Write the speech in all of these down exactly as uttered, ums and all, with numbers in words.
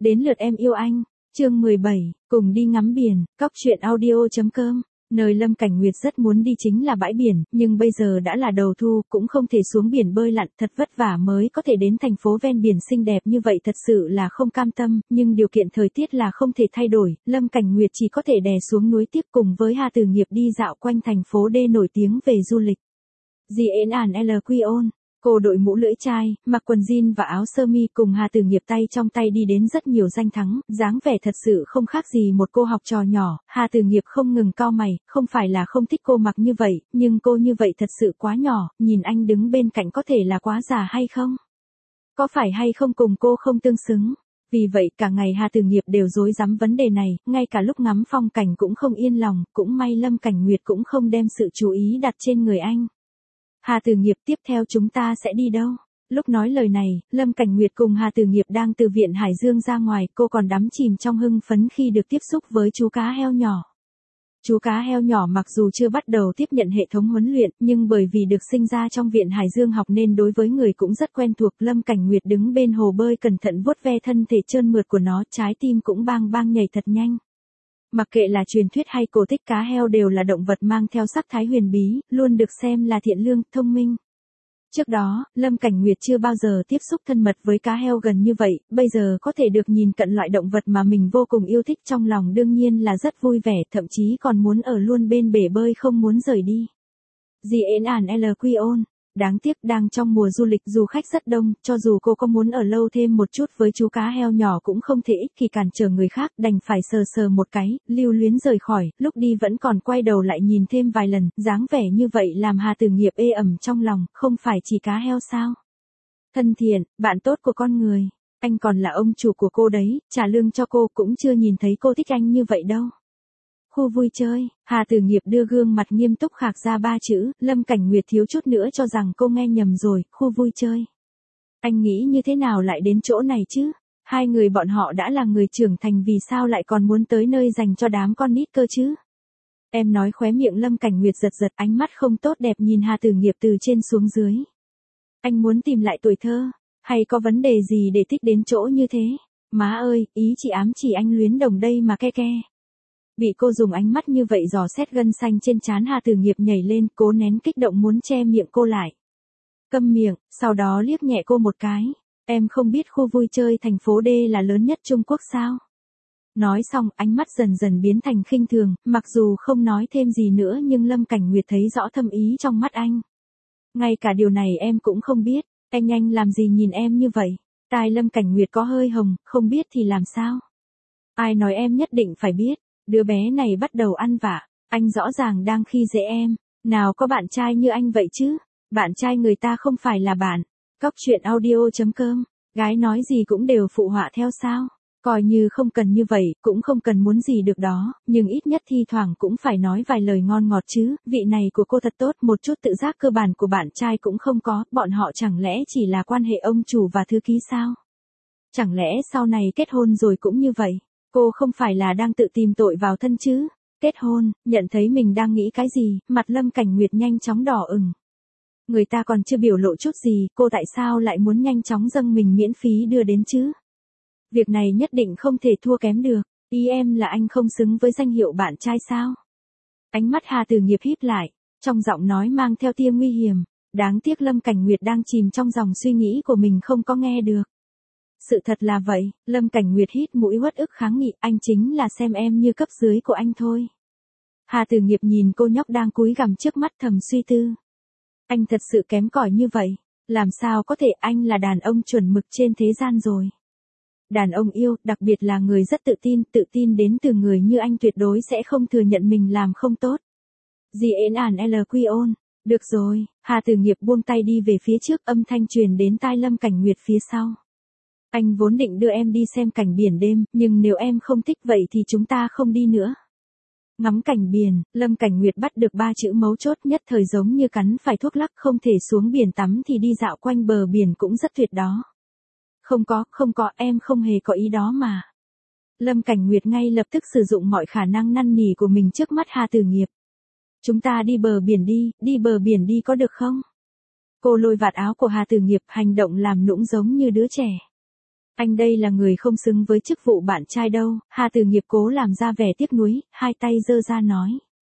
Đến lượt em yêu anh, chương mười bảy, cùng đi ngắm biển, cóc truyện audio chấm com. Nơi Lâm Cảnh Nguyệt rất muốn đi chính là bãi biển, nhưng bây giờ đã là đầu thu, cũng không thể xuống biển bơi lặn, thật vất vả mới có thể đến thành phố ven biển xinh đẹp như vậy, thật sự là không cam tâm, nhưng điều kiện thời tiết là không thể thay đổi, Lâm Cảnh Nguyệt chỉ có thể đè xuống núi tiếp cùng với Hà Tử Nghiệp đi dạo quanh thành phố D nổi tiếng về du lịch. Dì ến ản L Q on. Cô đội mũ lưỡi chai, mặc quần jean và áo sơ mi cùng Hà Tử Nghiệp tay trong tay đi đến rất nhiều danh thắng, dáng vẻ thật sự không khác gì một cô học trò nhỏ. Hà Tử Nghiệp không ngừng cau mày, không phải là không thích cô mặc như vậy, nhưng cô như vậy thật sự quá nhỏ, nhìn anh đứng bên cạnh có thể là quá già hay không? Có phải hay không cùng cô không tương xứng? Vì vậy cả ngày Hà Tử Nghiệp đều rối rắm vấn đề này, ngay cả lúc ngắm phong cảnh cũng không yên lòng, cũng may Lâm Cảnh Nguyệt cũng không đem sự chú ý đặt trên người anh. Hà Tử Nghiệp, tiếp theo chúng ta sẽ đi đâu? Lúc nói lời này, Lâm Cảnh Nguyệt cùng Hà Tử Nghiệp đang từ viện Hải Dương ra ngoài, cô còn đắm chìm trong hưng phấn khi được tiếp xúc với chú cá heo nhỏ. Chú cá heo nhỏ mặc dù chưa bắt đầu tiếp nhận hệ thống huấn luyện, nhưng bởi vì được sinh ra trong viện Hải Dương học nên đối với người cũng rất quen thuộc. Lâm Cảnh Nguyệt đứng bên hồ bơi cẩn thận vuốt ve thân thể trơn mượt của nó, trái tim cũng bang bang nhảy thật nhanh. Mặc kệ là truyền thuyết hay cổ tích, cá heo đều là động vật mang theo sắc thái huyền bí, luôn được xem là thiện lương, thông minh. Trước đó, Lâm Cảnh Nguyệt chưa bao giờ tiếp xúc thân mật với cá heo gần như vậy, bây giờ có thể được nhìn cận loại động vật mà mình vô cùng yêu thích, trong lòng đương nhiên là rất vui vẻ, thậm chí còn muốn ở luôn bên bể bơi không muốn rời đi. Dì ến ản L Q on. Đáng tiếc đang trong mùa du lịch du khách rất đông, cho dù cô có muốn ở lâu thêm một chút với chú cá heo nhỏ cũng không thể ích kỷ cản trở người khác, đành phải sờ sờ một cái, lưu luyến rời khỏi, lúc đi vẫn còn quay đầu lại nhìn thêm vài lần, dáng vẻ như vậy làm Hà Tử Nghiệp ê ẩm trong lòng, không phải chỉ cá heo sao? Thân thiện, bạn tốt của con người, anh còn là ông chủ của cô đấy, trả lương cho cô, cũng chưa nhìn thấy cô thích anh như vậy đâu. Khu vui chơi, Hà Tử Nghiệp đưa gương mặt nghiêm túc khạc ra ba chữ, Lâm Cảnh Nguyệt thiếu chút nữa cho rằng cô nghe nhầm rồi, khu vui chơi. Anh nghĩ như thế nào lại đến chỗ này chứ? Hai người bọn họ đã là người trưởng thành, vì sao lại còn muốn tới nơi dành cho đám con nít cơ chứ? Em nói, khóe miệng Lâm Cảnh Nguyệt giật giật, ánh mắt không tốt đẹp nhìn Hà Tử Nghiệp từ trên xuống dưới. Anh muốn tìm lại tuổi thơ, hay có vấn đề gì để thích đến chỗ như thế? Má ơi, ý chị ám chỉ anh luyến đồng đây mà ke ke. Bị cô dùng ánh mắt như vậy dò xét gân xanh trên trán, Hà Tử Nghiệp nhảy lên, cố nén kích động muốn che miệng cô lại. Câm miệng, sau đó liếc nhẹ cô một cái. Em không biết khu vui chơi thành phố D là lớn nhất Trung Quốc sao? Nói xong, ánh mắt dần dần biến thành khinh thường, mặc dù không nói thêm gì nữa nhưng Lâm Cảnh Nguyệt thấy rõ thâm ý trong mắt anh. Ngay cả điều này em cũng không biết, anh anh làm gì nhìn em như vậy? Tai Lâm Cảnh Nguyệt có hơi hồng, không biết thì làm sao? Ai nói em nhất định phải biết? Đứa bé này bắt đầu ăn vạ, anh rõ ràng đang khi dễ em, nào có bạn trai như anh vậy chứ, bạn trai người ta không phải là bạn. Cóc truyện audio chấm com, gái nói gì cũng đều phụ họa theo sao, coi như không cần như vậy, cũng không cần muốn gì được đó, nhưng ít nhất thi thoảng cũng phải nói vài lời ngon ngọt chứ, vị này của cô thật tốt, một chút tự giác cơ bản của bạn trai cũng không có, bọn họ chẳng lẽ chỉ là quan hệ ông chủ và thư ký sao? Chẳng lẽ sau này kết hôn rồi cũng như vậy? Cô không phải là đang tự tìm tội vào thân chứ? Kết hôn, nhận thấy mình đang nghĩ cái gì, mặt Lâm Cảnh Nguyệt nhanh chóng đỏ ửng. Người ta còn chưa biểu lộ chút gì, cô tại sao lại muốn nhanh chóng dâng mình miễn phí đưa đến chứ? Việc này nhất định không thể thua kém được, ý em là anh không xứng với danh hiệu bạn trai sao? Ánh mắt Hà Tử Nghiệp híp lại, trong giọng nói mang theo tia nguy hiểm, đáng tiếc Lâm Cảnh Nguyệt đang chìm trong dòng suy nghĩ của mình không có nghe được. Sự thật là vậy, Lâm Cảnh Nguyệt hít mũi uất ức kháng nghị, anh chính là xem em như cấp dưới của anh thôi. Hà Tử Nghiệp nhìn cô nhóc đang cúi gằm trước mắt thầm suy tư. Anh thật sự kém cỏi như vậy, làm sao có thể, anh là đàn ông chuẩn mực trên thế gian rồi. Đàn ông yêu, đặc biệt là người rất tự tin, tự tin đến từ người như anh tuyệt đối sẽ không thừa nhận mình làm không tốt. Dì ến ản L Q on. Được rồi, Hà Tử Nghiệp buông tay đi về phía trước, âm thanh truyền đến tai Lâm Cảnh Nguyệt phía sau. Anh vốn định đưa em đi xem cảnh biển đêm, nhưng nếu em không thích vậy thì chúng ta không đi nữa. Ngắm cảnh biển, Lâm Cảnh Nguyệt bắt được ba chữ mấu chốt, nhất thời giống như cắn phải thuốc lắc, không thể xuống biển tắm thì đi dạo quanh bờ biển cũng rất tuyệt đó. Không có, không có, em không hề có ý đó mà. Lâm Cảnh Nguyệt ngay lập tức sử dụng mọi khả năng năn nỉ của mình trước mắt Hà Tử Nghiệp. Chúng ta đi bờ biển đi, đi bờ biển đi có được không? Cô lôi vạt áo của Hà Tử Nghiệp, hành động làm nũng giống như đứa trẻ. Anh đây là người không xứng với chức vụ bạn trai đâu, Hà Từ Nghiệp cố làm ra vẻ tiếc nuối, hai tay giơ ra nói.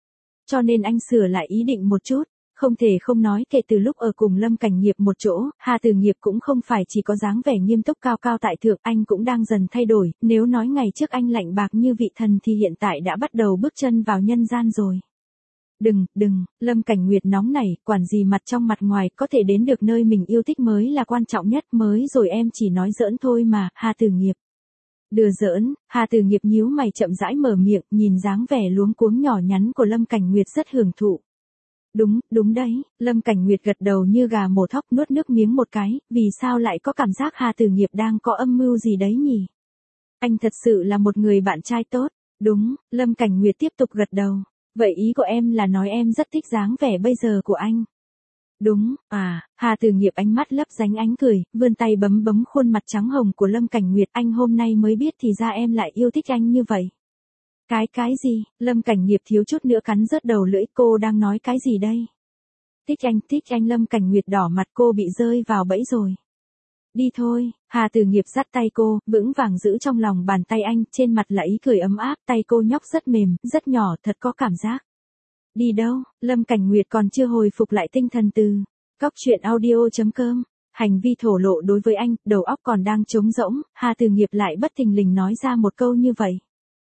Cho nên anh sửa lại ý định một chút. Không thể không nói kể từ lúc ở cùng Lâm Cảnh Nghiệp một chỗ, Hà Từ Nghiệp cũng không phải chỉ có dáng vẻ nghiêm túc cao cao tại thượng, anh cũng đang dần thay đổi, nếu nói ngày trước anh lạnh bạc như vị thần thì hiện tại đã bắt đầu bước chân vào nhân gian rồi. Đừng, đừng, Lâm Cảnh Nguyệt nóng nảy, quản gì mặt trong mặt ngoài, có thể đến được nơi mình yêu thích mới là quan trọng nhất, mới rồi em chỉ nói giỡn thôi mà, Hà Từ Nghiệp. Đùa giỡn, Hà Từ Nghiệp nhíu mày chậm rãi mở miệng, nhìn dáng vẻ luống cuống nhỏ nhắn của Lâm Cảnh Nguyệt rất hưởng thụ. Đúng, đúng đấy, Lâm Cảnh Nguyệt gật đầu như gà mổ thóc nuốt nước miếng một cái, vì sao lại có cảm giác Hà Từ Nghiệp đang có âm mưu gì đấy nhỉ? Anh thật sự là một người bạn trai tốt, đúng, Lâm Cảnh Nguyệt tiếp tục gật đầu. Vậy ý của em là nói em rất thích dáng vẻ bây giờ của anh. Đúng, à, Hà Từ Nghiệp ánh mắt lấp lánh ánh cười, vươn tay bấm bấm khuôn mặt trắng hồng của Lâm Cảnh Nguyệt, anh hôm nay mới biết thì ra em lại yêu thích anh như vậy. Cái cái gì, Lâm Cảnh Nghiệp thiếu chút nữa cắn rớt đầu lưỡi, cô đang nói cái gì đây? Thích anh, thích anh, Lâm Cảnh Nguyệt đỏ mặt, cô bị rơi vào bẫy rồi. Đi thôi, Hà Từ Nghiệp dắt tay cô, vững vàng giữ trong lòng bàn tay anh, trên mặt là ý cười ấm áp, tay cô nhóc rất mềm, rất nhỏ, thật có cảm giác. Đi đâu, Lâm Cảnh Nguyệt còn chưa hồi phục lại tinh thần từ cóc truyện audio chấm com. Hành vi thổ lộ đối với anh, đầu óc còn đang trống rỗng, Hà Từ Nghiệp lại bất thình lình nói ra một câu như vậy.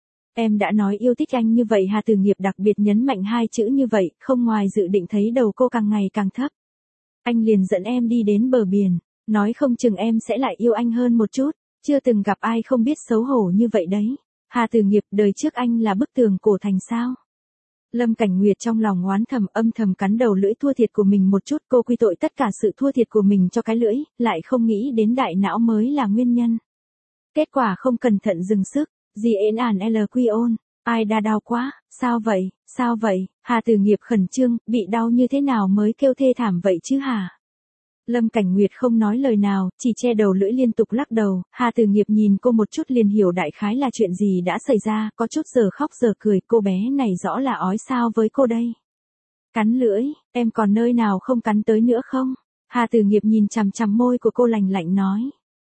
Em đã nói yêu thích anh như vậy, Hà Từ Nghiệp đặc biệt nhấn mạnh hai chữ như vậy, không ngoài dự định thấy đầu cô càng ngày càng thấp. Anh liền dẫn em đi đến bờ biển, nói không chừng em sẽ lại yêu anh hơn một chút, chưa từng gặp ai không biết xấu hổ như vậy đấy. Hà Từ Nghiệp, đời trước anh là bức tường cổ thành sao? Lâm Cảnh Nguyệt trong lòng oán thầm, âm thầm cắn đầu lưỡi thua thiệt của mình một chút, cô quy tội tất cả sự thua thiệt của mình cho cái lưỡi, lại không nghĩ đến đại não mới là nguyên nhân. Kết quả không cẩn thận dừng sức. Gì ến ản L quy ôn, ai đã đau quá, sao vậy, sao vậy, Hà Từ Nghiệp khẩn trương, bị đau như thế nào mới kêu thê thảm vậy chứ hả? Lâm Cảnh Nguyệt không nói lời nào, chỉ che đầu lưỡi liên tục lắc đầu, Hà Từ Nghiệp nhìn cô một chút liền hiểu đại khái là chuyện gì đã xảy ra, có chút giờ khóc giờ cười, cô bé này rõ là ói sao với cô đây. Cắn lưỡi, em còn nơi nào không cắn tới nữa không? Hà Từ Nghiệp nhìn chằm chằm môi của cô lạnh lạnh nói.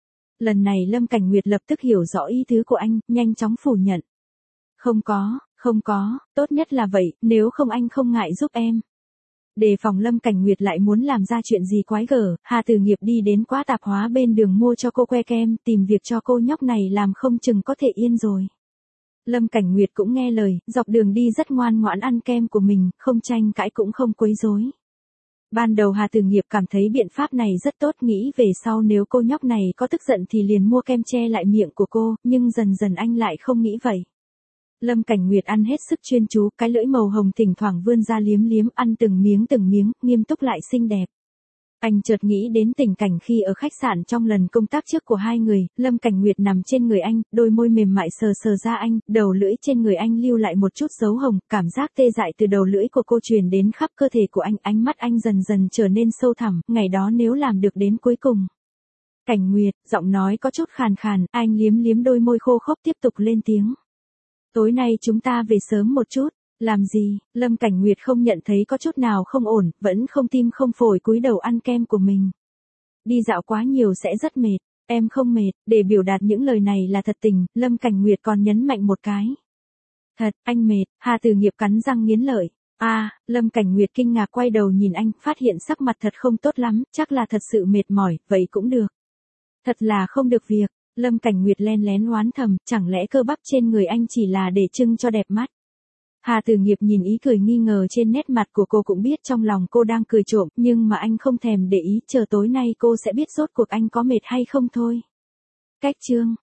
Lần này Lâm Cảnh Nguyệt lập tức hiểu rõ ý tứ của anh, nhanh chóng phủ nhận. Không có, không có, tốt nhất là vậy, nếu không anh không ngại giúp em. Đề phòng Lâm Cảnh Nguyệt lại muốn làm ra chuyện gì quái gở, Hà Từ Nghiệp đi đến quá tạp hóa bên đường mua cho cô que kem, tìm việc cho cô nhóc này làm không chừng có thể yên rồi. Lâm Cảnh Nguyệt cũng nghe lời, dọc đường đi rất ngoan ngoãn ăn kem của mình, không tranh cãi cũng không quấy rối. Ban đầu Hà Từ Nghiệp cảm thấy biện pháp này rất tốt, nghĩ về sau nếu cô nhóc này có tức giận thì liền mua kem che lại miệng của cô, nhưng dần dần anh lại không nghĩ vậy. Lâm Cảnh Nguyệt ăn hết sức chuyên chú, cái lưỡi màu hồng thỉnh thoảng vươn ra liếm liếm, ăn từng miếng từng miếng, nghiêm túc lại xinh đẹp. Anh chợt nghĩ đến tình cảnh khi ở khách sạn trong lần công tác trước của hai người, Lâm Cảnh Nguyệt nằm trên người anh, đôi môi mềm mại sờ sờ ra anh, đầu lưỡi trên người anh lưu lại một chút dấu hồng, cảm giác tê dại từ đầu lưỡi của cô truyền đến khắp cơ thể của anh, ánh mắt anh dần dần trở nên sâu thẳm, ngày đó nếu làm được đến cuối cùng. Cảnh Nguyệt, giọng nói có chút khàn khàn, anh liếm liếm đôi môi khô khốc tiếp tục lên tiếng. Tối nay chúng ta về sớm một chút. Làm gì, Lâm Cảnh Nguyệt không nhận thấy có chút nào không ổn, vẫn không tim không phổi cúi đầu ăn kem của mình. Đi dạo quá nhiều sẽ rất mệt, em không mệt, để biểu đạt những lời này là thật tình, Lâm Cảnh Nguyệt còn nhấn mạnh một cái. Thật, anh mệt, Hà Từ Nghiệp cắn răng nghiến lợi. À, Lâm Cảnh Nguyệt kinh ngạc quay đầu nhìn anh, phát hiện sắc mặt thật không tốt lắm, chắc là thật sự mệt mỏi, vậy cũng được. Thật là không được việc, Lâm Cảnh Nguyệt len lén oán thầm, chẳng lẽ cơ bắp trên người anh chỉ là để trưng cho đẹp mắt. Hà Từ Nghiệp nhìn ý cười nghi ngờ trên nét mặt của cô cũng biết trong lòng cô đang cười trộm, nhưng mà anh không thèm để ý, chờ tối nay cô sẽ biết rốt cuộc anh có mệt hay không thôi. Cách chương